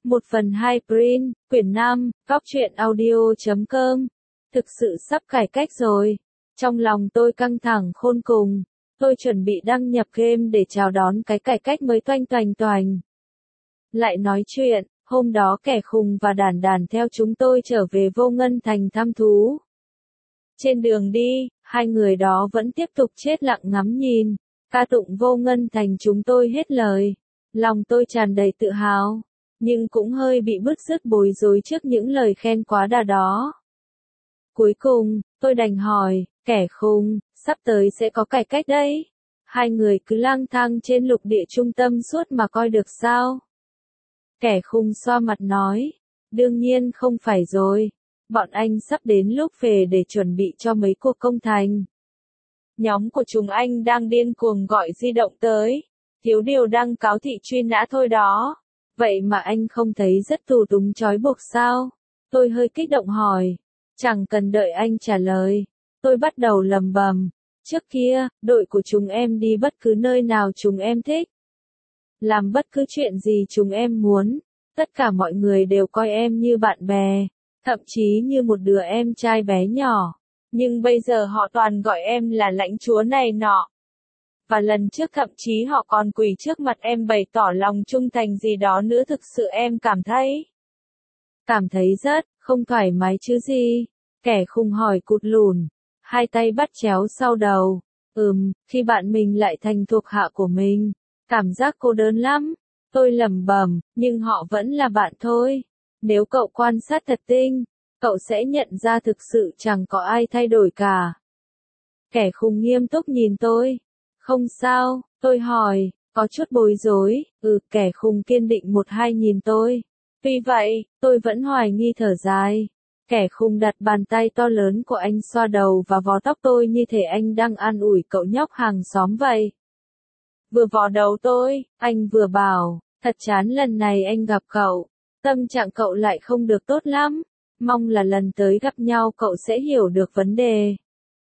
1/2 print, quyển 5, góc truyện audio.com. Thực sự sắp cải cách rồi. Trong lòng tôi căng thẳng khôn cùng. Tôi chuẩn bị đăng nhập game để chào đón cái cải cách mới toanh toành toành. Lại nói chuyện, hôm đó kẻ khùng và đàn đàn theo chúng tôi trở về Vô Ngân Thành thăm thú. Trên đường đi, hai người đó vẫn tiếp tục chết lặng ngắm nhìn, ca tụng Vô Ngân Thành chúng tôi hết lời. Lòng tôi tràn đầy tự hào, nhưng cũng hơi bị bứt rứt bối rối trước những lời khen quá đà đó. Cuối cùng, tôi đành hỏi, kẻ khùng, sắp tới sẽ có cải cách đấy. Hai người cứ lang thang trên lục địa trung tâm suốt mà coi được sao? Kẻ khùng xoa mặt nói, đương nhiên không phải rồi. Bọn anh sắp đến lúc về để chuẩn bị cho mấy cuộc công thành. Nhóm của chúng anh đang điên cuồng gọi di động tới. Thiếu điều đăng cáo thị truy nã thôi đó. Vậy mà anh không thấy rất tù túng trói buộc sao? Tôi hơi kích động hỏi. Chẳng cần đợi anh trả lời. Tôi bắt đầu lầm bầm. Trước kia, đội của chúng em đi bất cứ nơi nào chúng em thích. Làm bất cứ chuyện gì chúng em muốn. Tất cả mọi người đều coi em như bạn bè. Thậm chí như một đứa em trai bé nhỏ. Nhưng bây giờ họ toàn gọi em là lãnh chúa này nọ. Và lần trước thậm chí họ còn quỳ trước mặt em bày tỏ lòng trung thành gì đó nữa. Thực sự em cảm thấy rất không thoải mái chứ gì. Kẻ khùng hỏi cụt lùn, hai tay bắt chéo sau đầu. Khi bạn mình lại thành thuộc hạ của mình, cảm giác cô đơn lắm. Tôi lẩm bẩm, nhưng họ vẫn là bạn thôi. Nếu cậu quan sát thật tinh, cậu sẽ nhận ra thực sự chẳng có ai thay đổi cả. Kẻ khùng nghiêm túc nhìn tôi. Không sao, tôi hỏi, có chút bối rối. Kẻ khùng kiên định một hai nhìn tôi. Tuy vậy, tôi vẫn hoài nghi thở dài. Kẻ khùng đặt bàn tay to lớn của anh xoa đầu và vò tóc tôi như thể anh đang an ủi cậu nhóc hàng xóm vậy. Vừa vò đầu tôi, anh vừa bảo, thật chán lần này anh gặp cậu. Tâm trạng cậu lại không được tốt lắm. Mong là lần tới gặp nhau cậu sẽ hiểu được vấn đề.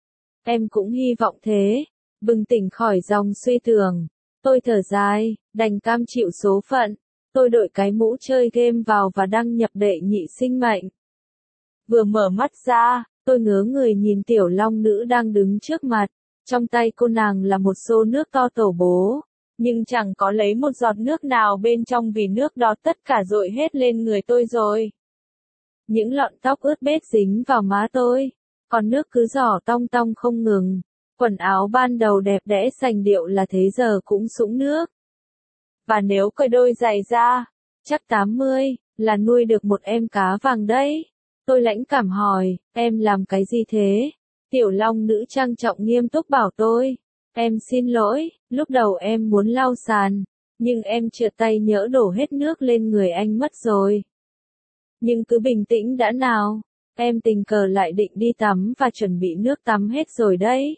Em cũng hy vọng thế. Bừng tỉnh khỏi dòng suy tưởng. Tôi thở dài, đành cam chịu số phận. Tôi đội cái mũ chơi game vào và đăng nhập đệ nhị sinh mệnh. Vừa mở mắt ra, tôi ngớ người nhìn tiểu long nữ đang đứng trước mặt. Trong tay cô nàng là một xô nước to tổ bố. Nhưng chẳng có lấy một giọt nước nào bên trong vì nước đó tất cả dội hết lên người tôi rồi. Những lọn tóc ướt bết dính vào má tôi. Còn nước cứ giỏ tong tong không ngừng. Quần áo ban đầu đẹp đẽ sành điệu là thế giờ cũng sũng nước. Và nếu cởi đôi giày ra, chắc 80, là nuôi được một em cá vàng đấy. Tôi lãnh cảm hỏi, em làm cái gì thế? Tiểu long nữ trang trọng nghiêm túc bảo tôi. Em xin lỗi, lúc đầu em muốn lau sàn, nhưng em trượt tay nhỡ đổ hết nước lên người anh mất rồi. Nhưng cứ bình tĩnh đã nào, em tình cờ lại định đi tắm và chuẩn bị nước tắm hết rồi đấy.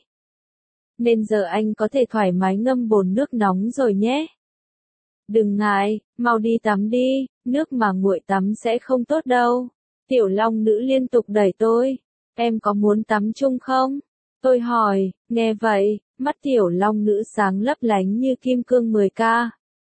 Nên giờ anh có thể thoải mái ngâm bồn nước nóng rồi nhé. Đừng ngại, mau đi tắm đi, nước mà nguội tắm sẽ không tốt đâu. Tiểu long nữ liên tục đẩy tôi. Em có muốn tắm chung không? Tôi hỏi, nghe vậy, mắt tiểu long nữ sáng lấp lánh như kim cương 10K.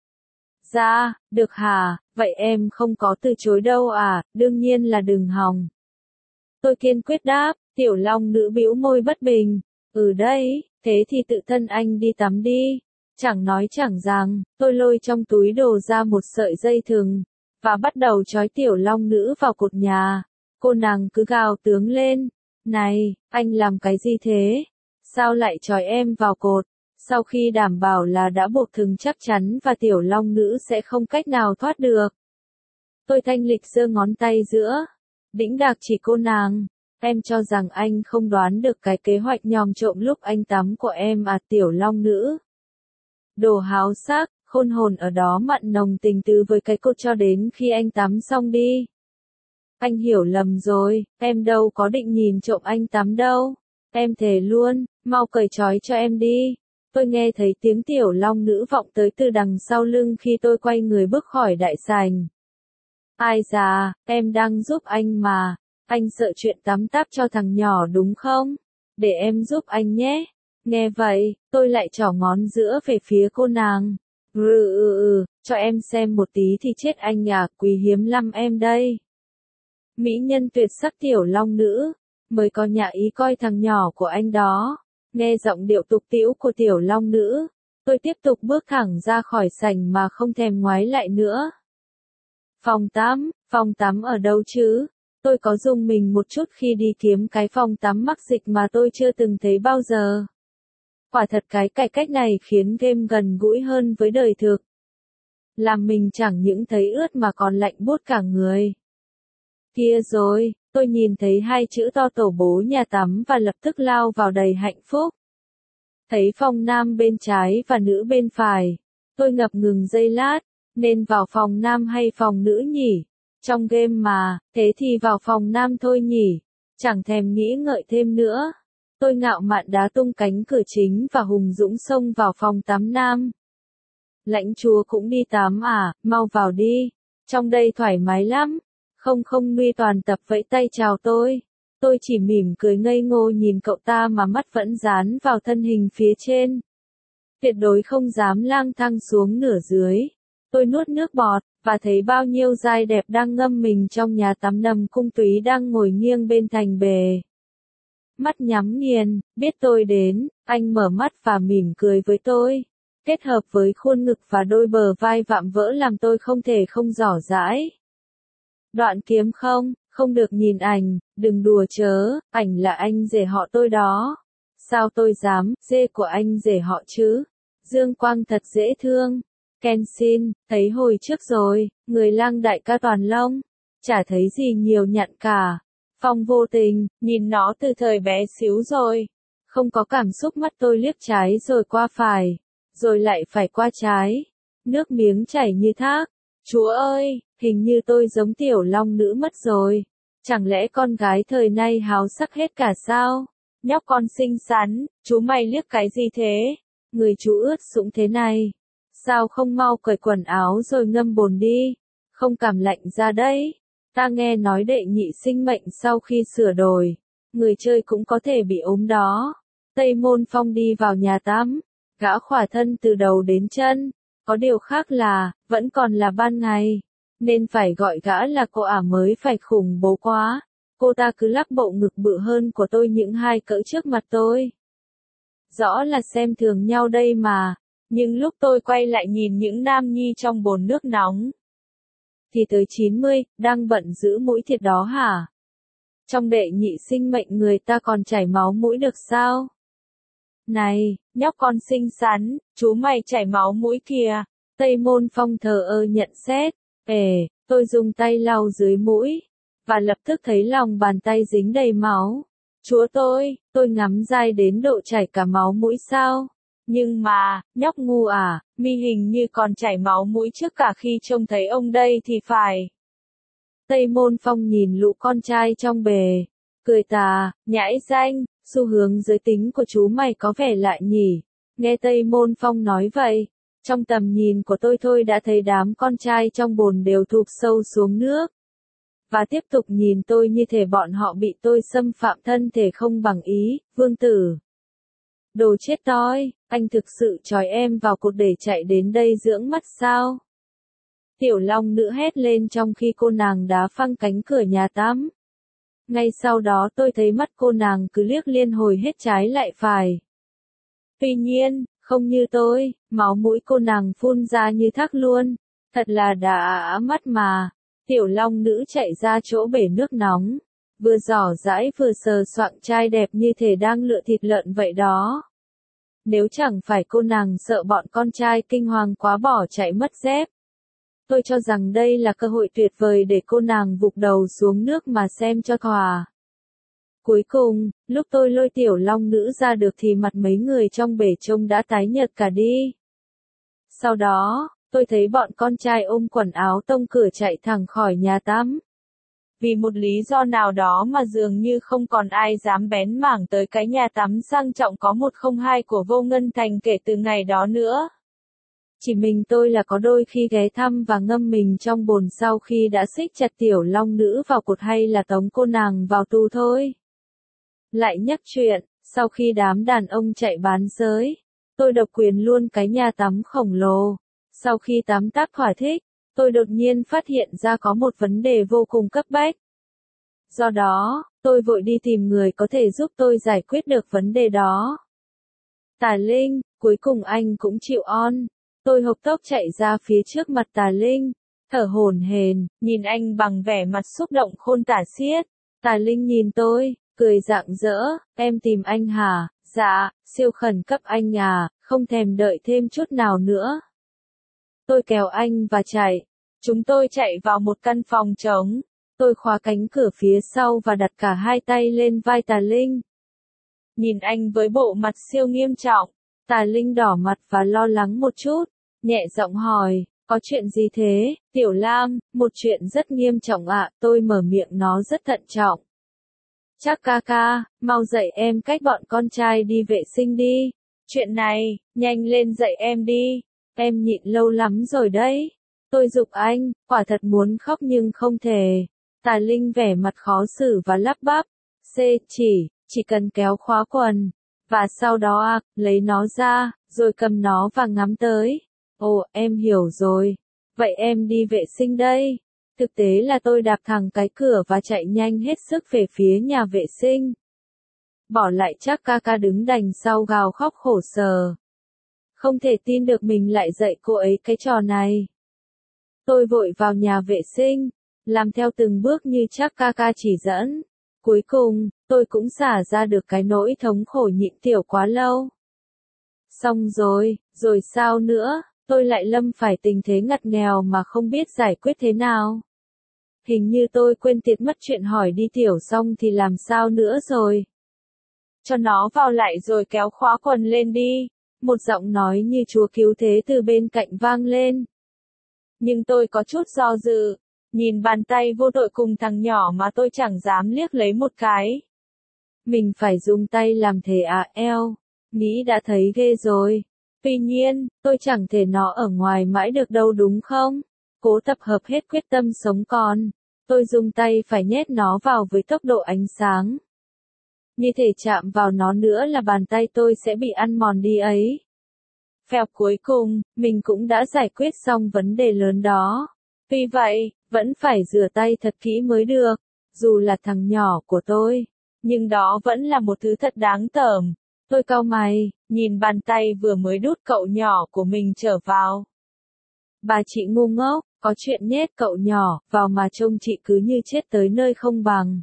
Dạ, được hả, vậy em không có từ chối đâu à, đương nhiên là đừng hòng. Tôi kiên quyết đáp, tiểu long nữ bĩu môi bất bình. Đấy, thế thì tự thân anh đi tắm đi. Chẳng nói chẳng rằng, tôi lôi trong túi đồ ra một sợi dây thừng, và bắt đầu trói tiểu long nữ vào cột nhà. Cô nàng cứ gào tướng lên. Này, anh làm cái gì thế? Sao lại trói em vào cột? Sau khi đảm bảo là đã buộc thừng chắc chắn và tiểu long nữ sẽ không cách nào thoát được. Tôi thanh lịch giơ ngón tay giữa. Đĩnh đạc chỉ cô nàng. Em cho rằng anh không đoán được cái kế hoạch nhòm trộm lúc anh tắm của em à, tiểu long nữ? Đồ háo sắc, khôn hồn ở đó mặn nồng tình tứ với cái cột cho đến khi anh tắm xong đi. Anh hiểu lầm rồi, em đâu có định nhìn trộm anh tắm đâu. Em thề luôn, mau cởi trói cho em đi. Tôi nghe thấy tiếng tiểu long nữ vọng tới từ đằng sau lưng khi tôi quay người bước khỏi đại sảnh. Ai già, em đang giúp anh mà. Anh sợ chuyện tắm táp cho thằng nhỏ đúng không? Để em giúp anh nhé. Nghe vậy, tôi lại trỏ ngón giữa về phía cô nàng. Cho em xem một tí thì chết anh à, quý hiếm lắm em đây. Mỹ nhân tuyệt sắc tiểu long nữ, mới có nhà ý coi thằng nhỏ của anh đó. Nghe giọng điệu tục tĩu của tiểu long nữ, tôi tiếp tục bước thẳng ra khỏi sảnh mà không thèm ngoái lại nữa. Phòng tắm ở đâu chứ? Tôi có rùng mình một chút khi đi kiếm cái phòng tắm mắc dịch mà tôi chưa từng thấy bao giờ. Quả thật cái cải cách này khiến game gần gũi hơn với đời thực. Làm mình chẳng những thấy ướt mà còn lạnh buốt cả người. Kia rồi, tôi nhìn thấy hai chữ to tổ bố nhà tắm và lập tức lao vào đầy hạnh phúc. Thấy phòng nam bên trái và nữ bên phải. Tôi ngập ngừng giây lát, nên vào phòng nam hay phòng nữ nhỉ? Trong game mà, thế thì vào phòng nam thôi nhỉ? Chẳng thèm nghĩ ngợi thêm nữa. Tôi ngạo mạn đá tung cánh cửa chính và hùng dũng xông vào phòng tắm nam. Lãnh chúa cũng đi tắm à, mau vào đi. Trong đây thoải mái lắm. Không Nguy toàn tập vẫy tay chào tôi. Tôi chỉ mỉm cười ngây ngô nhìn cậu ta mà mắt vẫn dán vào thân hình phía trên. Tuyệt đối không dám lang thang xuống nửa dưới. Tôi nuốt nước bọt, và thấy bao nhiêu giai đẹp đang ngâm mình trong nhà tắm nằm cung túy đang ngồi nghiêng bên thành bề. Mắt nhắm nghiền, biết tôi đến, anh mở mắt và mỉm cười với tôi. Kết hợp với khuôn ngực và đôi bờ vai vạm vỡ làm tôi không thể không giỏ giãi. Đoạn kiếm không được nhìn ảnh, đừng đùa chớ, ảnh là anh rể họ tôi đó. Sao tôi dám, dê của anh rể họ chứ? Dương Quang thật dễ thương. Kenshin, thấy hồi trước rồi, người lang đại ca toàn lông. Chả thấy gì nhiều nhặn cả. Phong vô tình, nhìn nó từ thời bé xíu rồi. Không có cảm xúc mắt tôi liếc trái rồi qua phải. Rồi lại phải qua trái. Nước miếng chảy như thác. Chúa ơi, hình như tôi giống tiểu long nữ mất rồi. Chẳng lẽ con gái thời nay háo sắc hết cả sao? Nhóc con xinh xắn, chú mày liếc cái gì thế? Người chú ướt sũng thế này. Sao không mau cởi quần áo rồi ngâm bồn đi? Không cảm lạnh ra đấy. Ta nghe nói đệ nhị sinh mệnh sau khi sửa đổi. Người chơi cũng có thể bị ốm đó. Tây Môn Phong đi vào nhà tắm. Gã khỏa thân từ đầu đến chân. Có điều khác là, vẫn còn là ban ngày. Nên phải gọi gã là cô ả mới phải khủng bố quá. Cô ta cứ lắc bộ ngực bự hơn của tôi những hai cỡ trước mặt tôi. Rõ là xem thường nhau đây mà. Nhưng lúc tôi quay lại nhìn những nam nhi trong bồn nước nóng. Thì tới 90, đang bận giữ mũi thịt đó hả? Trong đệ nhị sinh mệnh người ta còn chảy máu mũi được sao? Này, nhóc con xinh xắn, chú mày chảy máu mũi kìa. Tây Môn Phong thờ ơ nhận xét. Tôi dùng tay lau dưới mũi. Và lập tức thấy lòng bàn tay dính đầy máu. Chúa tôi ngắm dai đến độ chảy cả máu mũi sao? Nhưng mà, nhóc ngu à, mi hình như còn chảy máu mũi trước cả khi trông thấy ông đây thì phải. Tây Môn Phong nhìn lũ con trai trong bề. Cười tà, nhãi danh, xu hướng giới tính của chú mày có vẻ lạ nhỉ. Nghe Tây Môn Phong nói vậy. Trong tầm nhìn của tôi thôi đã thấy đám con trai trong bồn đều thụp sâu xuống nước. Và tiếp tục nhìn tôi như thể bọn họ bị tôi xâm phạm thân thể không bằng ý, vương tử. Đồ chết toi, anh thực sự trói em vào cột để chạy đến đây dưỡng mắt sao? Tiểu long nữ hét lên trong khi cô nàng đá phăng cánh cửa nhà tắm. Ngay sau đó tôi thấy mắt cô nàng cứ liếc liên hồi hết trái lại phải. Tuy nhiên, không như tôi, máu mũi cô nàng phun ra như thác luôn. Thật là đã mắt mà. Tiểu long nữ chạy ra chỗ bể nước nóng. Vừa giỏ giãi vừa sờ soạng trai đẹp như thể đang lựa thịt lợn vậy đó. Nếu chẳng phải cô nàng sợ bọn con trai kinh hoàng quá bỏ chạy mất dép. Tôi cho rằng đây là cơ hội tuyệt vời để cô nàng vụt đầu xuống nước mà xem cho thỏa. Cuối cùng, lúc tôi lôi tiểu long nữ ra được thì mặt mấy người trong bể trông đã tái nhợt cả đi. Sau đó, tôi thấy bọn con trai ôm quần áo tông cửa chạy thẳng khỏi nhà tắm. Vì một lý do nào đó mà dường như không còn ai dám bén mảng tới cái nhà tắm sang trọng có 102 của Vô Ngân Thành kể từ ngày đó nữa. Chỉ mình tôi là có đôi khi ghé thăm và ngâm mình trong bồn sau khi đã xích chặt tiểu long nữ vào cột hay là tống cô nàng vào tù thôi. Lại nhắc chuyện, sau khi đám đàn ông chạy bán giới, tôi độc quyền luôn cái nhà tắm khổng lồ. Sau khi tóm tắt thỏa thích, tôi đột nhiên phát hiện ra có một vấn đề vô cùng cấp bách. Do đó, tôi vội đi tìm người có thể giúp tôi giải quyết được vấn đề đó. Tà Linh, cuối cùng anh cũng chịu on. Tôi hộc tốc chạy ra phía trước mặt Tà Linh, thở hổn hển, nhìn anh bằng vẻ mặt xúc động khôn tả xiết. Tà Linh nhìn tôi, cười rạng rỡ, em tìm anh hả? Dạ, siêu khẩn cấp anh à, không thèm đợi thêm chút nào nữa. Tôi kéo anh và chạy. Chúng tôi chạy vào một căn phòng trống. Tôi khóa cánh cửa phía sau và đặt cả hai tay lên vai Tà Linh. Nhìn anh với bộ mặt siêu nghiêm trọng, Tà Linh đỏ mặt và lo lắng một chút, nhẹ giọng hỏi, có chuyện gì thế, Tiểu Lam, một chuyện rất nghiêm trọng ạ, tôi mở miệng nó rất thận trọng. Chắc ca ca, mau dậy em cách bọn con trai đi vệ sinh đi. Chuyện này, nhanh lên dậy em đi, em nhịn lâu lắm rồi đấy. Tôi giục anh, quả thật muốn khóc nhưng không thể. Tà Linh vẻ mặt khó xử và lắp bắp. Chỉ cần kéo khóa quần. Và sau đó lấy nó ra, rồi cầm nó và ngắm tới. Ồ, em hiểu rồi. Vậy em đi vệ sinh đây. Thực tế là tôi đạp thẳng cái cửa và chạy nhanh hết sức về phía nhà vệ sinh. Bỏ lại chắc ca ca đứng đằng sau gào khóc khổ sở. Không thể tin được mình lại dạy cô ấy cái trò này. Tôi vội vào nhà vệ sinh, làm theo từng bước như chắc ca ca chỉ dẫn. Cuối cùng, tôi cũng xả ra được cái nỗi thống khổ nhịn tiểu quá lâu. Xong rồi sao nữa, tôi lại lâm phải tình thế ngặt nghèo mà không biết giải quyết thế nào. Hình như tôi quên tiệt mất chuyện hỏi đi tiểu xong thì làm sao nữa rồi. Cho nó vào lại rồi kéo khóa quần lên đi. Một giọng nói như Chúa cứu thế từ bên cạnh vang lên. Nhưng tôi có chút do dự. Nhìn bàn tay vô tội cùng thằng nhỏ mà tôi chẳng dám liếc lấy một cái. Mình phải dùng tay làm thế à eo. Nghĩ đã thấy ghê rồi. Tuy nhiên, tôi chẳng thể nó ở ngoài mãi được đâu đúng không? Cố tập hợp hết quyết tâm sống còn. Tôi dùng tay phải nhét nó vào với tốc độ ánh sáng. Như thể chạm vào nó nữa là bàn tay tôi sẽ bị ăn mòn đi ấy. Phèo cuối cùng, mình cũng đã giải quyết xong vấn đề lớn đó. Tuy vậy, vẫn phải rửa tay thật kỹ mới được, dù là thằng nhỏ của tôi. Nhưng đó vẫn là một thứ thật đáng tởm. Tôi cau mày, nhìn bàn tay vừa mới đút cậu nhỏ của mình trở vào. Bà chị ngu ngốc, có chuyện nhét cậu nhỏ vào mà trông chị cứ như chết tới nơi không bằng.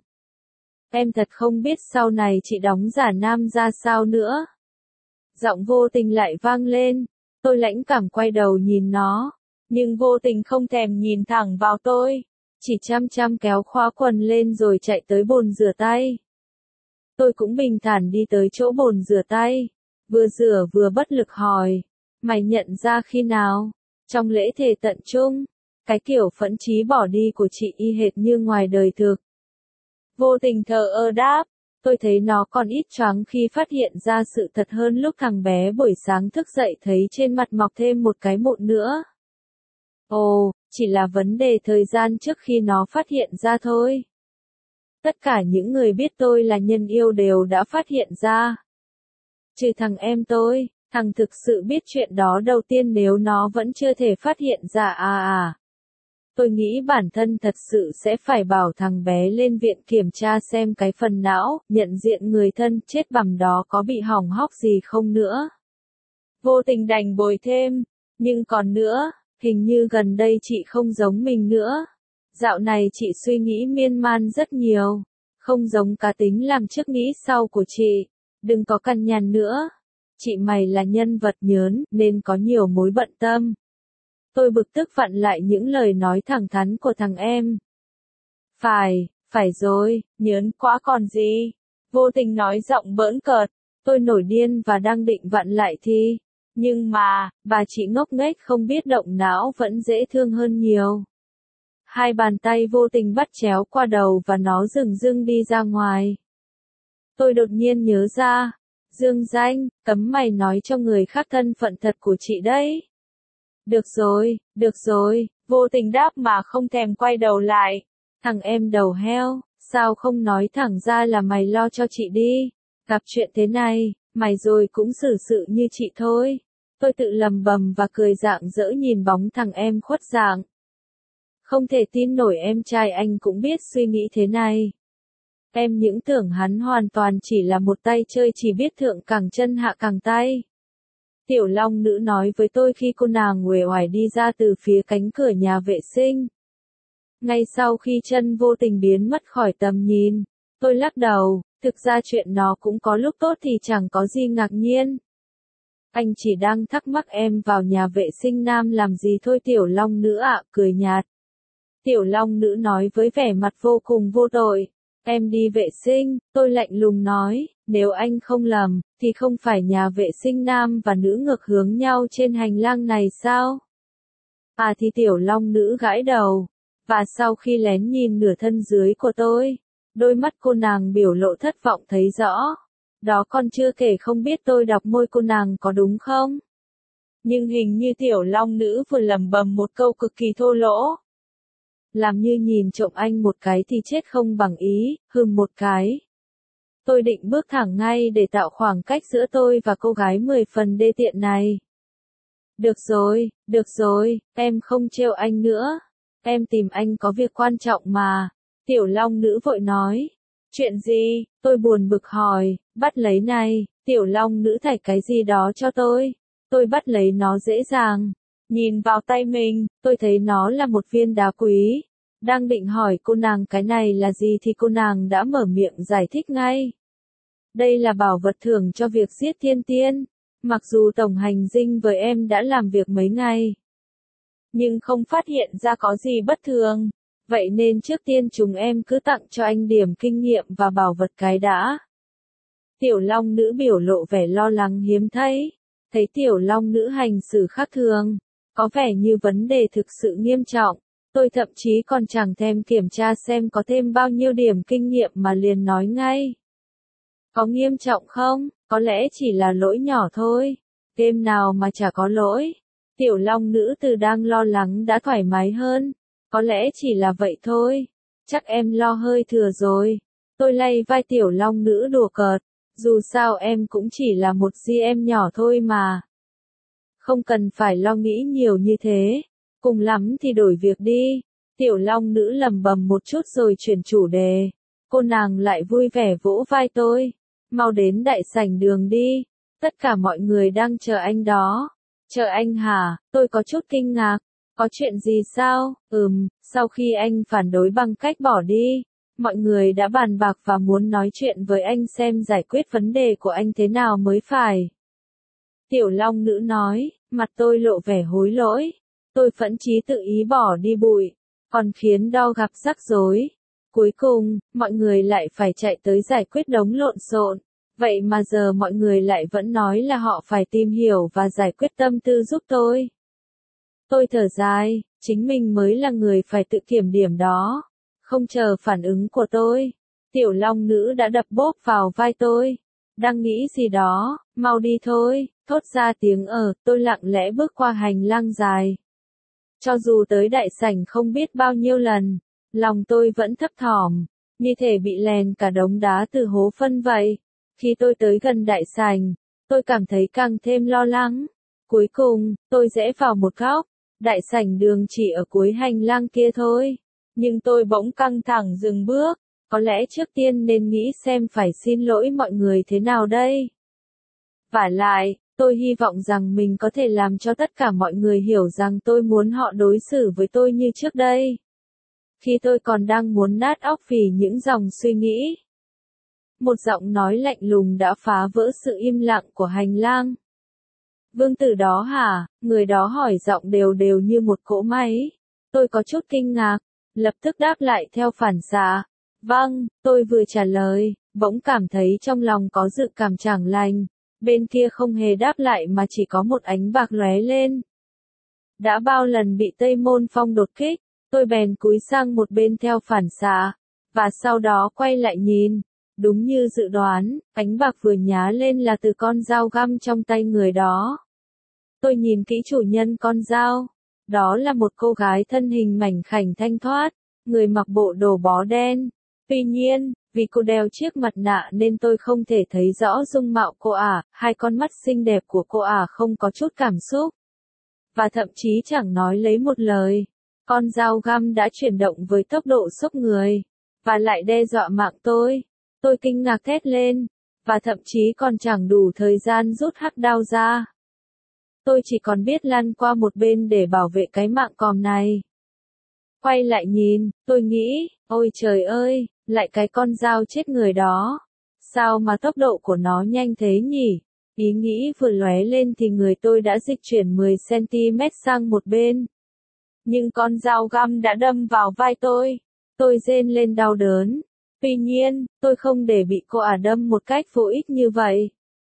Em thật không biết sau này chị đóng giả nam ra sao nữa. Giọng vô tình lại vang lên, tôi lãnh cảm quay đầu nhìn nó, nhưng vô tình không thèm nhìn thẳng vào tôi, chỉ chăm chăm kéo khóa quần lên rồi chạy tới bồn rửa tay. Tôi cũng bình thản đi tới chỗ bồn rửa tay, vừa rửa vừa bất lực hỏi, mày nhận ra khi nào? Trong lễ thề tận chung, cái kiểu phẫn chí bỏ đi của chị y hệt như ngoài đời thực. Vô tình thờ ơ đáp, tôi thấy nó còn ít choáng khi phát hiện ra sự thật hơn lúc thằng bé buổi sáng thức dậy thấy trên mặt mọc thêm một cái mụn nữa. Ồ, chỉ là vấn đề thời gian trước khi nó phát hiện ra thôi. Tất cả những người biết tôi là nhân yêu đều đã phát hiện ra. Trừ thằng em tôi, thằng thực sự biết chuyện đó đầu tiên nếu nó vẫn chưa thể phát hiện ra Tôi nghĩ bản thân thật sự sẽ phải bảo thằng bé lên viện kiểm tra xem cái phần não, nhận diện người thân chết bầm đó có bị hỏng hóc gì không nữa. Vô tình đành bồi thêm, nhưng còn nữa, hình như gần đây chị không giống mình nữa. Dạo này chị suy nghĩ miên man rất nhiều, không giống cá tính làm trước nghĩ sau của chị. Đừng có cằn nhằn nữa. Chị mày là nhân vật nhớn nên có nhiều mối bận tâm. Tôi bực tức vặn lại những lời nói thẳng thắn của thằng em. Phải rồi, nhớn quá còn gì. Vô tình nói giọng bỡn cợt. Tôi nổi điên và đang định vặn lại thì. Nhưng mà, bà chị ngốc nghếch không biết động não vẫn dễ thương hơn nhiều. Hai bàn tay vô tình bắt chéo qua đầu và nó dừng dưng đi ra ngoài. Tôi đột nhiên nhớ ra. Dương Danh, cấm mày nói cho người khác thân phận thật của chị đấy. Được rồi, vô tình đáp mà không thèm quay đầu lại. Thằng em đầu heo, sao không nói thẳng ra là mày lo cho chị đi. Gặp chuyện thế này, mày rồi cũng xử sự như chị thôi. Tôi tự lầm bầm và cười rạng rỡ nhìn bóng thằng em khuất dạng. Không thể tin nổi em trai anh cũng biết suy nghĩ thế này. Em những tưởng hắn hoàn toàn chỉ là một tay chơi chỉ biết thượng cẳng chân hạ cẳng tay. Tiểu Long Nữ nói với tôi khi cô nàng uể oải đi ra từ phía cánh cửa nhà vệ sinh. Ngay sau khi chân vô tình biến mất khỏi tầm nhìn, tôi lắc đầu, thực ra chuyện nó cũng có lúc tốt thì chẳng có gì ngạc nhiên. Anh chỉ đang thắc mắc em vào nhà vệ sinh nam làm gì thôi Tiểu Long Nữ ạ, cười nhạt. Tiểu Long Nữ nói với vẻ mặt vô cùng vô tội. Em đi vệ sinh, tôi lạnh lùng nói, nếu anh không lầm, thì không phải nhà vệ sinh nam và nữ ngược hướng nhau trên hành lang này sao? À thì Tiểu Long Nữ gãi đầu, và sau khi lén nhìn nửa thân dưới của tôi, đôi mắt cô nàng biểu lộ thất vọng thấy rõ. Đó còn chưa kể không biết tôi đọc môi cô nàng có đúng không? Nhưng hình như Tiểu Long Nữ vừa lẩm bẩm một câu cực kỳ thô lỗ. Làm như nhìn trộm anh một cái thì chết không bằng ý, hừm một cái. Tôi định bước thẳng ngay để tạo khoảng cách giữa tôi và cô gái 10 phần đê tiện này. Được rồi, em không trêu anh nữa. Em tìm anh có việc quan trọng mà. Tiểu Long Nữ vội nói. Chuyện gì? Tôi buồn bực hỏi, bắt lấy này. Tiểu Long Nữ thảy cái gì đó cho tôi. Tôi bắt lấy nó dễ dàng. Nhìn vào tay mình, tôi thấy nó là một viên đá quý. Đang định hỏi cô nàng cái này là gì thì cô nàng đã mở miệng giải thích ngay. Đây là bảo vật thưởng cho việc giết thiên tiên. Mặc dù tổng hành dinh với em đã làm việc mấy ngày, nhưng không phát hiện ra có gì bất thường. Vậy nên trước tiên chúng em cứ tặng cho anh điểm kinh nghiệm và bảo vật cái đã. Tiểu Long Nữ biểu lộ vẻ lo lắng hiếm thấy. Thấy Tiểu Long Nữ hành xử khác thường, có vẻ như vấn đề thực sự nghiêm trọng. Tôi thậm chí còn chẳng thèm kiểm tra xem có thêm bao nhiêu điểm kinh nghiệm mà liền nói ngay. Có nghiêm trọng không? Có lẽ chỉ là lỗi nhỏ thôi. Game nào mà chả có lỗi. Tiểu Long Nữ từ đang lo lắng đã thoải mái hơn. Có lẽ chỉ là vậy thôi. Chắc em lo hơi thừa rồi. Tôi lay vai Tiểu Long Nữ đùa cợt. Dù sao em cũng chỉ là một GM nhỏ thôi mà. Không cần phải lo nghĩ nhiều như thế. Cùng lắm thì đổi việc đi. Tiểu Long Nữ lẩm bẩm một chút rồi chuyển chủ đề. Cô nàng lại vui vẻ vỗ vai tôi. Mau đến đại sảnh đường đi. Tất cả mọi người đang chờ anh đó. Chờ anh hả? Tôi có chút kinh ngạc. Có chuyện gì sao? Sau khi anh phản đối bằng cách bỏ đi, mọi người đã bàn bạc và muốn nói chuyện với anh xem giải quyết vấn đề của anh thế nào mới phải. Tiểu Long Nữ nói, mặt tôi lộ vẻ hối lỗi. Tôi phẫn chí tự ý bỏ đi bụi, còn khiến đo gặp rắc rối. Cuối cùng, mọi người lại phải chạy tới giải quyết đống lộn xộn. Vậy mà giờ mọi người lại vẫn nói là họ phải tìm hiểu và giải quyết tâm tư giúp tôi. Tôi thở dài, chính mình mới là người phải tự kiểm điểm đó. Không chờ phản ứng của tôi, Tiểu Long Nữ đã đập bốp vào vai tôi. Đang nghĩ gì đó, mau đi thôi, thốt ra tiếng tôi lặng lẽ bước qua hành lang dài. Cho dù tới đại sảnh không biết bao nhiêu lần, lòng tôi vẫn thấp thỏm, như thể bị lèn cả đống đá từ hố phân vậy. Khi tôi tới gần đại sảnh, tôi cảm thấy càng thêm lo lắng. Cuối cùng, tôi rẽ vào một góc, đại sảnh đường chỉ ở cuối hành lang kia thôi. Nhưng tôi bỗng căng thẳng dừng bước, có lẽ trước tiên nên nghĩ xem phải xin lỗi mọi người thế nào đây. Vả lại, tôi hy vọng rằng mình có thể làm cho tất cả mọi người hiểu rằng tôi muốn họ đối xử với tôi như trước đây. Khi tôi còn đang muốn nát óc vì những dòng suy nghĩ, một giọng nói lạnh lùng đã phá vỡ sự im lặng của hành lang. Vương tử đó hả? Người đó hỏi giọng đều đều như một cỗ máy. Tôi có chút kinh ngạc, lập tức đáp lại theo phản xạ. Vâng, tôi vừa trả lời, bỗng cảm thấy trong lòng có dự cảm chẳng lành. Bên kia không hề đáp lại mà chỉ có một ánh bạc lóe lên. Đã bao lần bị Tây Môn Phong đột kích, tôi bèn cúi sang một bên theo phản xạ, và sau đó quay lại nhìn. Đúng như dự đoán, ánh bạc vừa nhá lên là từ con dao găm trong tay người đó. Tôi nhìn kỹ chủ nhân con dao. Đó là một cô gái thân hình mảnh khảnh thanh thoát, người mặc bộ đồ bó đen. Tuy nhiên, Vì cô đeo chiếc mặt nạ nên tôi không thể thấy rõ dung mạo cô ả, hai con mắt xinh đẹp của cô ả không có chút cảm xúc. Và thậm chí chẳng nói lấy một lời. Con dao găm đã chuyển động với tốc độ sốc người. Và lại đe dọa mạng tôi. Tôi kinh ngạc thét lên. Và thậm chí còn chẳng đủ thời gian rút hắc đao ra. Tôi chỉ còn biết lăn qua một bên để bảo vệ cái mạng còm này. Quay lại nhìn, tôi nghĩ, ôi trời ơi, lại cái con dao chết người đó. Sao mà tốc độ của nó nhanh thế nhỉ? Ý nghĩ vừa lóe lên thì người tôi đã dịch chuyển 10 cm sang một bên. Nhưng con dao găm đã đâm vào vai tôi. Tôi rên lên đau đớn. Tuy nhiên, tôi không để bị cô ả đâm một cách vô ích như vậy.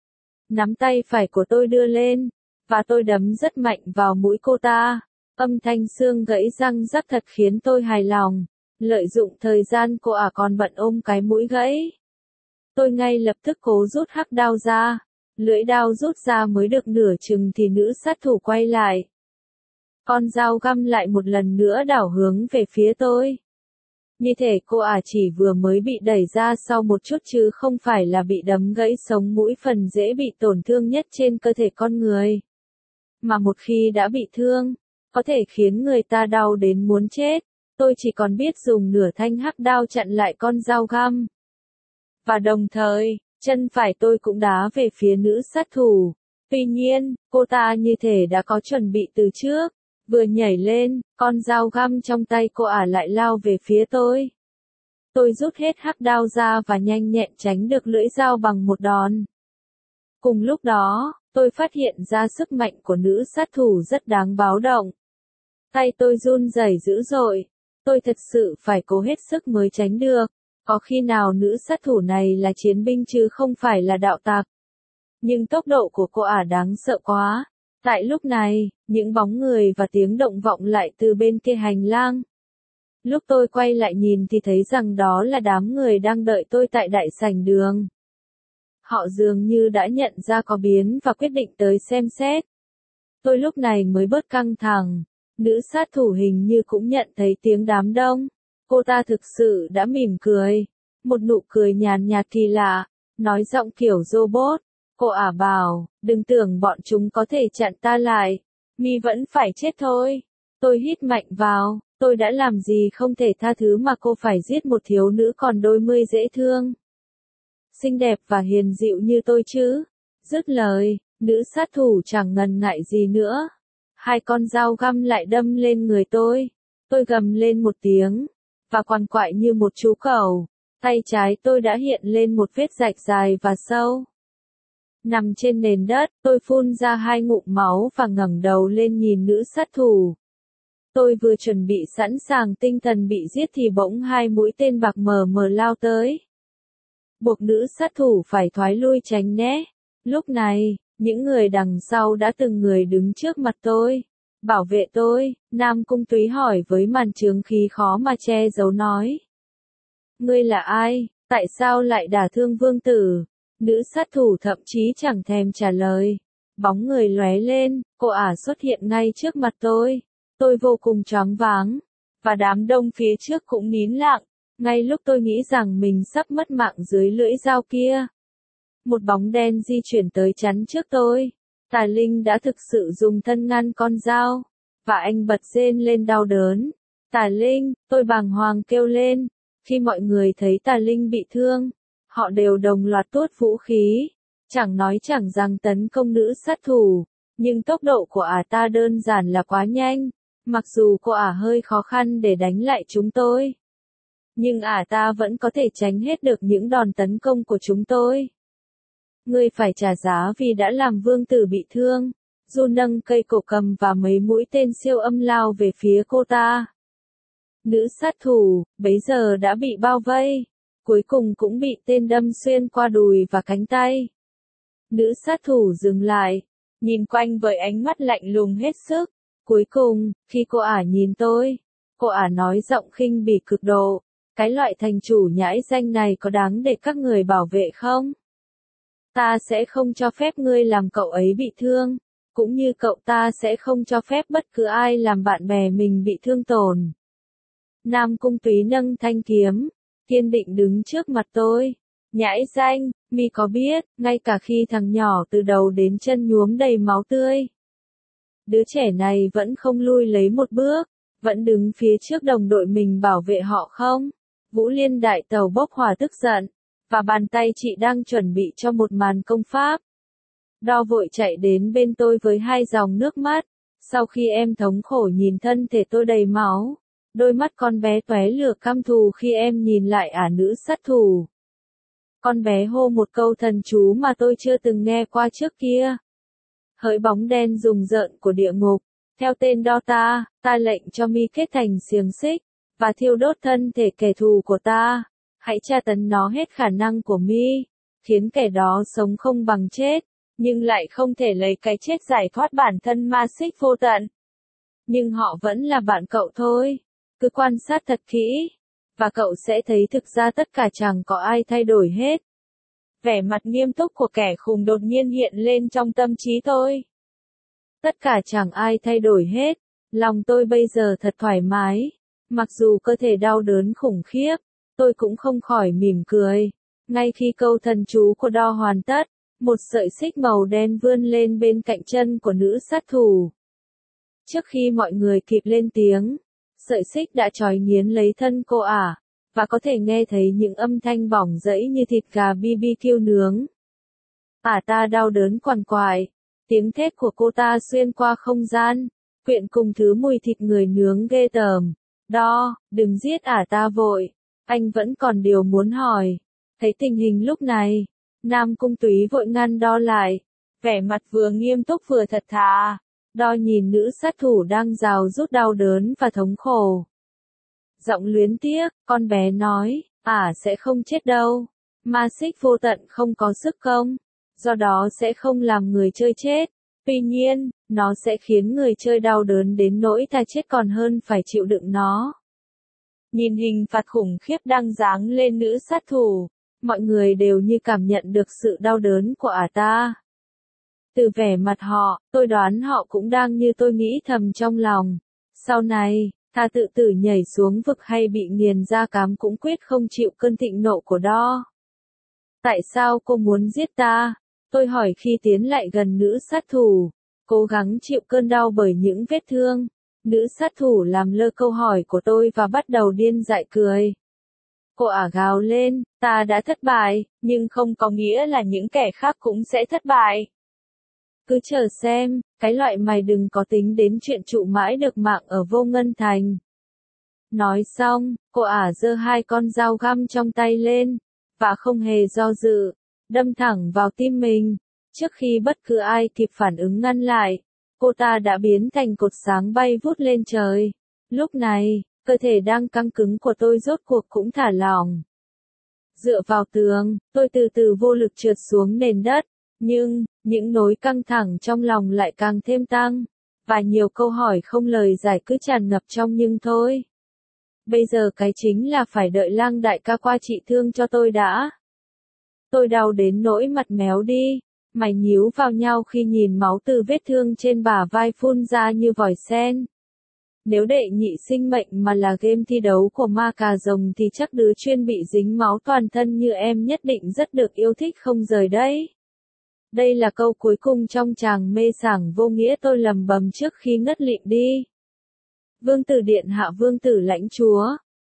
Nắm tay phải của tôi đưa lên, và tôi đấm rất mạnh vào mũi cô ta. Âm thanh xương gãy răng rắc thật khiến tôi hài lòng. Lợi dụng thời gian cô ả còn bận ôm cái mũi gãy. Tôi ngay lập tức cố rút hắc đao ra. Lưỡi đao rút ra mới được nửa chừng thì nữ sát thủ quay lại. Con dao găm lại một lần nữa đảo hướng về phía tôi. Như thể cô ả chỉ vừa mới bị đẩy ra sau một chút chứ không phải là bị đấm gãy sống mũi, phần dễ bị tổn thương nhất trên cơ thể con người. Mà một khi đã bị thương, có thể khiến người ta đau đến muốn chết. Tôi chỉ còn biết dùng nửa thanh hắc đao chặn lại con dao găm. Và đồng thời, chân phải tôi cũng đá về phía nữ sát thủ. Tuy nhiên, cô ta như thể đã có chuẩn bị từ trước. Vừa nhảy lên, con dao găm trong tay cô ả lại lao về phía tôi. Tôi rút hết hắc đao ra và nhanh nhẹn tránh được lưỡi dao bằng một đòn. Cùng lúc đó, tôi phát hiện ra sức mạnh của nữ sát thủ rất đáng báo động. Tay tôi run rẩy dữ dội. Tôi thật sự phải cố hết sức mới tránh được. Có khi nào nữ sát thủ này là chiến binh chứ không phải là đạo tặc. Nhưng tốc độ của cô ả đáng sợ quá. Tại lúc này, những bóng người và tiếng động vọng lại từ bên kia hành lang. Lúc tôi quay lại nhìn thì thấy rằng đó là đám người đang đợi tôi tại đại sảnh đường. Họ dường như đã nhận ra có biến và quyết định tới xem xét. Tôi lúc này mới bớt căng thẳng. Nữ sát thủ hình như cũng nhận thấy tiếng đám đông. Cô ta thực sự đã mỉm cười. Một nụ cười nhàn nhạt kỳ lạ, nói giọng kiểu robot. Cô ả bảo, đừng tưởng bọn chúng có thể chặn ta lại. Mi vẫn phải chết thôi. Tôi hít mạnh vào, tôi đã làm gì không thể tha thứ mà cô phải giết một thiếu nữ còn đôi mươi dễ thương. Xinh đẹp và hiền dịu như tôi chứ. Dứt lời, nữ sát thủ chẳng ngần ngại gì nữa. Hai con dao găm lại đâm lên người tôi. Tôi gầm lên một tiếng, và quằn quại như một chú cẩu. Tay trái tôi đã hiện lên một vết rạch dài và sâu. Nằm trên nền đất, tôi phun ra 2 ngụm máu và ngẩng đầu lên nhìn nữ sát thủ. Tôi vừa chuẩn bị sẵn sàng tinh thần bị giết thì bỗng 2 mũi tên bạc mờ mờ lao tới. Buộc nữ sát thủ phải thoái lui tránh né. Lúc này, những người đằng sau đã từng người đứng trước mặt tôi. Bảo vệ tôi, Nam Cung Túy hỏi với màn chướng khí khó mà che giấu nói. Ngươi là ai, tại sao lại đả thương vương tử? Nữ sát thủ thậm chí chẳng thèm trả lời. Bóng người lóe lên, cô ả xuất hiện ngay trước mặt tôi. Tôi vô cùng choáng váng. Và đám đông phía trước cũng nín lặng. Ngay lúc tôi nghĩ rằng mình sắp mất mạng dưới lưỡi dao kia. Một bóng đen di chuyển tới chắn trước tôi. Tà Linh đã thực sự dùng thân ngăn con dao. Và anh bật rên lên đau đớn. Tà Linh, tôi bàng hoàng kêu lên. Khi mọi người thấy Tà Linh bị thương, họ đều đồng loạt tuốt vũ khí. Chẳng nói chẳng rằng tấn công nữ sát thủ. Nhưng tốc độ của ả ta đơn giản là quá nhanh. Mặc dù cô ả hơi khó khăn để đánh lại chúng tôi. Nhưng ả ta vẫn có thể tránh hết được những đòn tấn công của chúng tôi. Ngươi phải trả giá vì đã làm vương tử bị thương. Jun nâng cây cổ cầm và mấy mũi tên siêu âm lao về phía cô ta. Nữ sát thủ, bấy giờ đã bị bao vây. Cuối cùng cũng bị tên đâm xuyên qua đùi và cánh tay. Nữ sát thủ dừng lại. Nhìn quanh với ánh mắt lạnh lùng hết sức. Cuối cùng, khi cô ả nhìn tôi, cô ả nói giọng khinh bỉ cực độ. Cái loại thành chủ nhãi danh này có đáng để các người bảo vệ không? Ta sẽ không cho phép ngươi làm cậu ấy bị thương. Cũng như cậu ta sẽ không cho phép bất cứ ai làm bạn bè mình bị thương tổn. Nam Cung Túy nâng thanh kiếm. kiên định đứng trước mặt tôi. Nhãi danh, mi có biết, ngay cả khi thằng nhỏ từ đầu đến chân nhuốm đầy máu tươi. Đứa trẻ này vẫn không lui lấy một bước, vẫn đứng phía trước đồng đội mình bảo vệ họ không? Vũ Liên đại tàu bốc hỏa tức giận, và bàn tay chị đang chuẩn bị cho một màn công pháp. Đo vội chạy đến bên tôi với 2 dòng nước mắt. Sau khi em thống khổ nhìn thân thể tôi đầy máu, đôi mắt con bé tóe lửa căm thù khi em nhìn lại nữ sát thủ. Con bé hô một câu thần chú mà tôi chưa từng nghe qua trước kia. Hỡi bóng đen rùng rợn của địa ngục, theo tên đo ta lệnh cho mi kết thành xiềng xích, và thiêu đốt thân thể kẻ thù của ta. Hãy tra tấn nó hết khả năng của mi, khiến kẻ đó sống không bằng chết, nhưng lại không thể lấy cái chết giải thoát bản thân ma xích vô tận. Nhưng họ vẫn là bạn cậu thôi. Cứ quan sát thật kỹ, và cậu sẽ thấy thực ra tất cả chẳng có ai thay đổi hết. Vẻ mặt nghiêm túc của kẻ khùng đột nhiên hiện lên trong tâm trí tôi. Tất cả chẳng ai thay đổi hết. Lòng tôi bây giờ thật thoải mái. Mặc dù cơ thể đau đớn khủng khiếp, tôi cũng không khỏi mỉm cười. Ngay khi câu thần chú của đo hoàn tất, một sợi xích màu đen vươn lên bên cạnh chân của nữ sát thủ. Trước khi mọi người kịp lên tiếng, sợi xích đã trói nghiến lấy thân cô và có thể nghe thấy những âm thanh bỏng rẫy như thịt gà BBQ nướng. Ta đau đớn quằn quại, tiếng thét của cô ta xuyên qua không gian, quyện cùng thứ mùi thịt người nướng ghê tởm. Đo, đừng giết ta vội, anh vẫn còn điều muốn hỏi. Thấy tình hình lúc này, Nam Cung Túy vội ngăn Đo lại, vẻ mặt vừa nghiêm túc vừa thật thà. Đo nhìn nữ sát thủ đang rào rút đau đớn và thống khổ. Giọng luyến tiếc, con bé nói, sẽ không chết đâu. Ma xích vô tận không có sức công, do đó sẽ không làm người chơi chết. Tuy nhiên, nó sẽ khiến người chơi đau đớn đến nỗi thà chết còn hơn phải chịu đựng nó. Nhìn hình phạt khủng khiếp đang giáng lên nữ sát thủ, mọi người đều như cảm nhận được sự đau đớn của ta. Từ vẻ mặt họ, tôi đoán họ cũng đang như tôi nghĩ thầm trong lòng. Sau này, thà tự tử nhảy xuống vực hay bị nghiền da cám cũng quyết không chịu cơn thịnh nộ của Đo. Tại sao cô muốn giết ta? Tôi hỏi khi tiến lại gần nữ sát thủ, cố gắng chịu cơn đau bởi những vết thương. Nữ sát thủ làm lơ câu hỏi của tôi và bắt đầu điên dại cười. Cô gào lên, ta đã thất bại, nhưng không có nghĩa là những kẻ khác cũng sẽ thất bại. Cứ chờ xem, cái loại mày đừng có tính đến chuyện trụ mãi được mạng ở Vô Ngân Thành. Nói xong, cô giơ 2 con dao găm trong tay lên, và không hề do dự, đâm thẳng vào tim mình. Trước khi bất cứ ai kịp phản ứng ngăn lại, cô ta đã biến thành cột sáng bay vút lên trời. Lúc này, cơ thể đang căng cứng của tôi rốt cuộc cũng thả lỏng. Dựa vào tường, tôi từ từ vô lực trượt xuống nền đất. Nhưng, những nỗi căng thẳng trong lòng lại càng thêm tăng, và nhiều câu hỏi không lời giải cứ tràn ngập trong nhưng thôi. Bây giờ cái chính là phải đợi Lang đại ca qua trị thương cho tôi đã. Tôi đau đến nỗi mặt méo đi, mày nhíu vào nhau khi nhìn máu từ vết thương trên bả vai phun ra như vòi sen. Nếu đệ nhị sinh mệnh mà là game thi đấu của ma cà rồng thì chắc đứa chuyên bị dính máu toàn thân như em nhất định rất được yêu thích không rời đấy. Đây là câu cuối cùng trong tràng mê sảng vô nghĩa tôi lầm bầm trước khi ngất lịm đi. Vương tử điện hạ vương tử lãnh chúa.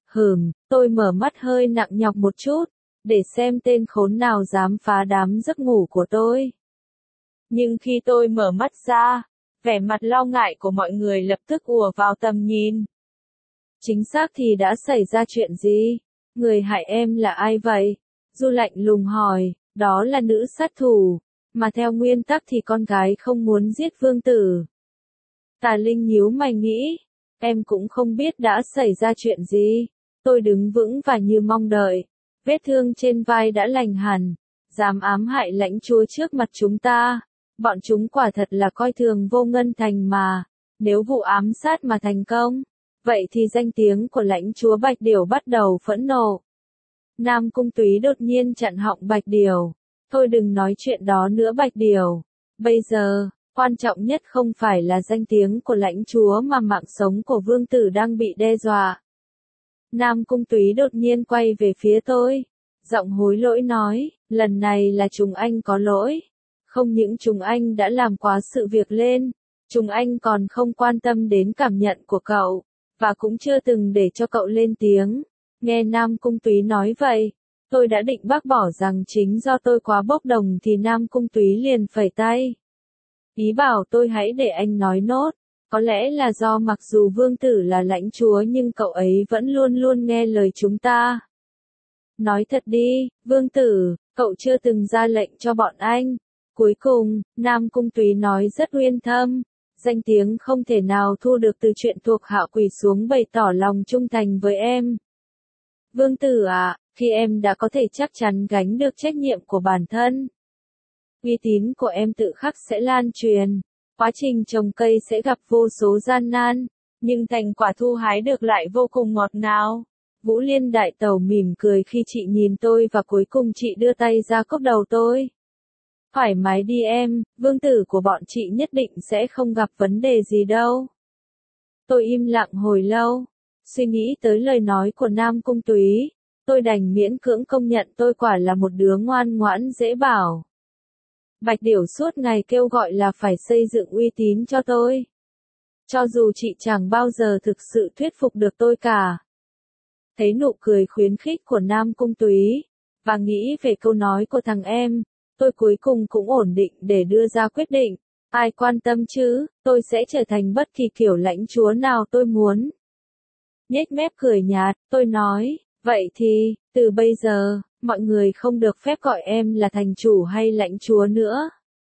Tôi mở mắt hơi nặng nhọc một chút, để xem tên khốn nào dám phá đám giấc ngủ của tôi. Nhưng khi tôi mở mắt ra, vẻ mặt lo ngại của mọi người lập tức ùa vào tầm nhìn. Chính xác thì đã xảy ra chuyện gì? Người hại em là ai vậy? Du lạnh lùng hỏi, đó là nữ sát thủ. Mà theo nguyên tắc thì con gái không muốn giết vương tử. Tà Linh nhíu mày nghĩ, em cũng không biết đã xảy ra chuyện gì. Tôi đứng vững và như mong đợi, vết thương trên vai đã lành hẳn, dám ám hại lãnh chúa trước mặt chúng ta. Bọn chúng quả thật là coi thường Vô Ngân Thành mà, nếu vụ ám sát mà thành công, vậy thì danh tiếng của lãnh chúa Bạch Điểu bắt đầu phẫn nộ. Nam Cung Túy đột nhiên chặn họng Bạch Điểu. Thôi đừng nói chuyện đó nữa Bạch Điểu. Bây giờ, quan trọng nhất không phải là danh tiếng của lãnh chúa mà mạng sống của vương tử đang bị đe dọa. Nam Cung Túy đột nhiên quay về phía tôi. Giọng hối lỗi nói, lần này là chúng anh có lỗi. Không những chúng anh đã làm quá sự việc lên, chúng anh còn không quan tâm đến cảm nhận của cậu, và cũng chưa từng để cho cậu lên tiếng. Nghe Nam Cung Túy nói vậy, tôi đã định bác bỏ rằng chính do tôi quá bốc đồng thì Nam Cung Túy liền phẩy tay. Ý bảo tôi hãy để anh nói nốt. Có lẽ là do mặc dù vương tử là lãnh chúa nhưng cậu ấy vẫn luôn luôn nghe lời chúng ta. Nói thật đi, vương tử, cậu chưa từng ra lệnh cho bọn anh. Cuối cùng, Nam Cung Túy nói rất uyên thâm. Danh tiếng không thể nào thu được từ chuyện thuộc hạ quỳ xuống bày tỏ lòng trung thành với em. Vương tử ạ, khi em đã có thể chắc chắn gánh được trách nhiệm của bản thân, uy tín của em tự khắc sẽ lan truyền. Quá trình trồng cây sẽ gặp vô số gian nan, nhưng thành quả thu hái được lại vô cùng ngọt ngào. Vũ Liên đại tẩu mỉm cười khi chị nhìn tôi và cuối cùng chị đưa tay ra cốc đầu tôi. Thoải mái đi em, vương tử của bọn chị nhất định sẽ không gặp vấn đề gì đâu. Tôi im lặng hồi lâu, suy nghĩ tới lời nói của Nam Cung Túy. Tôi đành miễn cưỡng công nhận tôi quả là một đứa ngoan ngoãn dễ bảo. Bạch Điểu suốt ngày kêu gọi là phải xây dựng uy tín cho tôi. Cho dù chị chẳng bao giờ thực sự thuyết phục được tôi cả. Thấy nụ cười khuyến khích của Nam Cung Túy, và nghĩ về câu nói của thằng em, tôi cuối cùng cũng ổn định để đưa ra quyết định. Ai quan tâm chứ, tôi sẽ trở thành bất kỳ kiểu lãnh chúa nào tôi muốn. Nhếch mép cười nhạt, tôi nói, vậy thì, từ bây giờ, mọi người không được phép gọi em là thành chủ hay lãnh chúa nữa.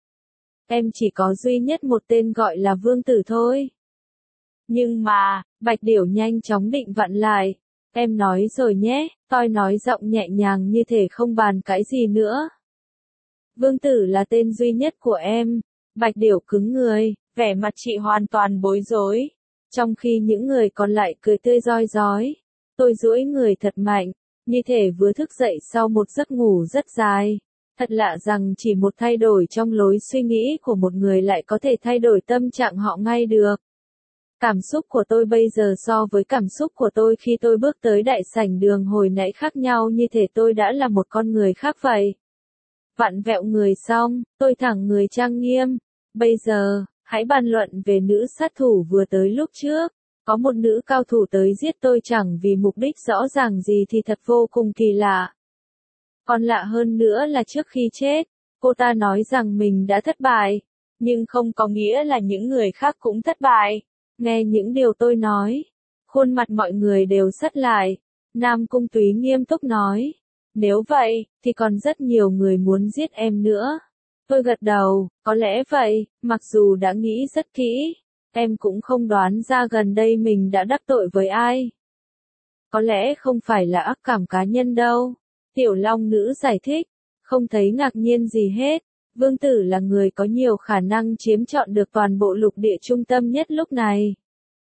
Em chỉ có duy nhất một tên gọi là vương tử thôi. Nhưng mà, Bạch Điểu nhanh chóng định vặn lại. Em nói rồi nhé, tôi nói giọng nhẹ nhàng như thể không bàn cãi gì nữa. Vương tử là tên duy nhất của em. Bạch Điểu cứng người, vẻ mặt chị hoàn toàn bối rối. Trong khi những người còn lại cười tươi rói rói. Tôi duỗi người thật mạnh, như thể vừa thức dậy sau một giấc ngủ rất dài. Thật lạ rằng chỉ một thay đổi trong lối suy nghĩ của một người lại có thể thay đổi tâm trạng họ ngay được. Cảm xúc của tôi bây giờ so với cảm xúc của tôi khi tôi bước tới đại sảnh đường hồi nãy khác nhau như thể tôi đã là một con người khác vậy. Vặn vẹo người xong, tôi thẳng người trang nghiêm. Bây giờ, hãy bàn luận về nữ sát thủ vừa tới lúc trước. Có một nữ cao thủ tới giết tôi chẳng vì mục đích rõ ràng gì thì thật vô cùng kỳ lạ. Còn lạ hơn nữa là trước khi chết, cô ta nói rằng mình đã thất bại, nhưng không có nghĩa là những người khác cũng thất bại. Nghe những điều tôi nói, khuôn mặt mọi người đều sắt lại. Nam Cung Túy nghiêm túc nói, nếu vậy, thì còn rất nhiều người muốn giết em nữa. Tôi gật đầu, có lẽ vậy, mặc dù đã nghĩ rất kỹ. Em cũng không đoán ra gần đây mình đã đắc tội với ai. Có lẽ không phải là ác cảm cá nhân đâu. Tiểu Long Nữ giải thích, không thấy ngạc nhiên gì hết. Vương tử là người có nhiều khả năng chiếm trọn được toàn bộ lục địa trung tâm nhất lúc này.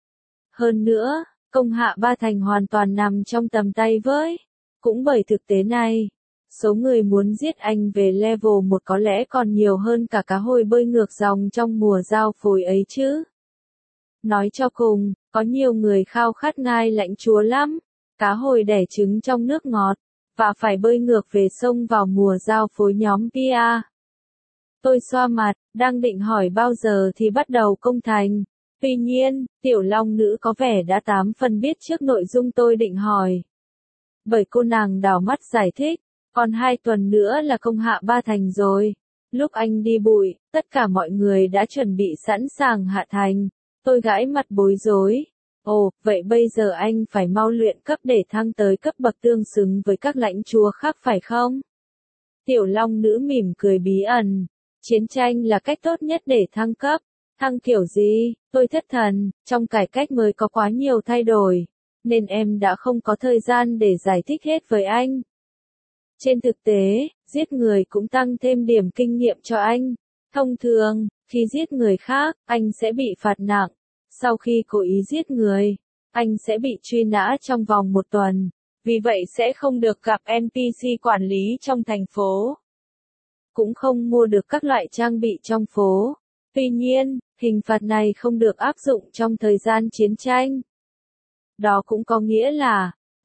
Hơn nữa, công hạ Ba Thành hoàn toàn nằm trong tầm tay với. Cũng bởi thực tế này, số người muốn giết anh về level 1 có lẽ còn nhiều hơn cả cá hồi bơi ngược dòng trong mùa giao phối ấy chứ. Nói cho cùng, có nhiều người khao khát ngai lãnh chúa lắm. Cá hồi đẻ trứng trong nước ngọt, và phải bơi ngược về sông vào mùa giao phối nhóm Pia. Tôi xoa mặt, đang định hỏi bao giờ thì bắt đầu công thành. Tuy nhiên, Tiểu Long Nữ có vẻ đã 8 phần biết trước nội dung tôi định hỏi. Bởi cô nàng đảo mắt giải thích, còn 2 tuần nữa là công hạ Ba Thành rồi. Lúc anh đi bụi, tất cả mọi người đã chuẩn bị sẵn sàng hạ thành. Tôi gãi mặt bối rối. Ồ, vậy bây giờ anh phải mau luyện cấp để thăng tới cấp bậc tương xứng với các lãnh chúa khác phải không? Tiểu Long Nữ mỉm cười bí ẩn. Chiến tranh là cách tốt nhất để thăng cấp. Thăng kiểu gì? Tôi thất thần, trong cải cách mới có quá nhiều thay đổi, nên em đã không có thời gian để giải thích hết với anh. Trên thực tế, giết người cũng tăng thêm điểm kinh nghiệm cho anh. Thông thường, khi giết người khác, anh sẽ bị phạt nặng. Sau khi cố ý giết người, anh sẽ bị truy nã trong vòng 1 tuần. Vì vậy sẽ không được gặp NPC quản lý trong thành phố. Cũng không mua được các loại trang bị trong phố. Tuy nhiên, hình phạt này không được áp dụng trong thời gian chiến tranh. Đó cũng có nghĩa là,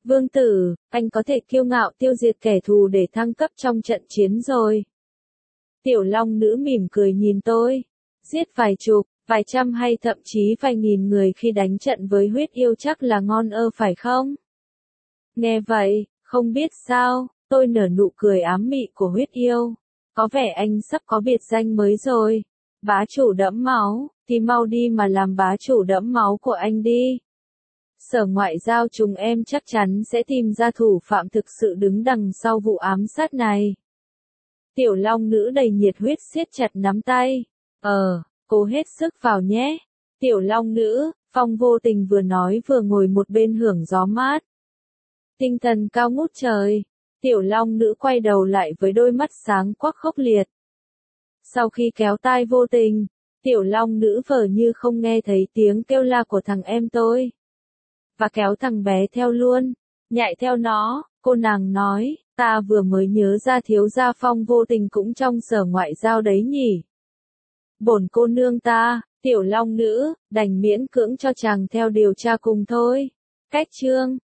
Vương tử, anh có thể kiêu ngạo tiêu diệt kẻ thù để thăng cấp trong trận chiến rồi. Tiểu Long Nữ mỉm cười nhìn tôi. Giết vài chục, vài trăm hay thậm chí vài nghìn người khi đánh trận với huyết yêu chắc là ngon phải không? Nghe vậy, không biết sao, tôi nở nụ cười ám mị của huyết yêu. Có vẻ anh sắp có biệt danh mới rồi. Bá chủ đẫm máu, thì mau đi mà làm bá chủ đẫm máu của anh đi. Sở Ngoại giao chúng em chắc chắn sẽ tìm ra thủ phạm thực sự đứng đằng sau vụ ám sát này. Tiểu Long Nữ đầy nhiệt huyết siết chặt nắm tay. Cố hết sức vào nhé. Tiểu Long Nữ, Phong vô tình vừa nói vừa ngồi một bên hưởng gió mát. Tinh thần cao ngút trời. Tiểu Long Nữ quay đầu lại với đôi mắt sáng quắc khốc liệt. Sau khi kéo tai vô tình, Tiểu Long Nữ vờ như không nghe thấy tiếng kêu la của thằng em tôi. Và kéo thằng bé theo luôn, nhảy theo nó, cô nàng nói, ta vừa mới nhớ ra thiếu gia Phong vô tình cũng trong Sở Ngoại giao đấy nhỉ. Bổn cô nương ta, Tiểu Long Nữ, đành miễn cưỡng cho chàng theo điều tra cùng thôi. Cách chương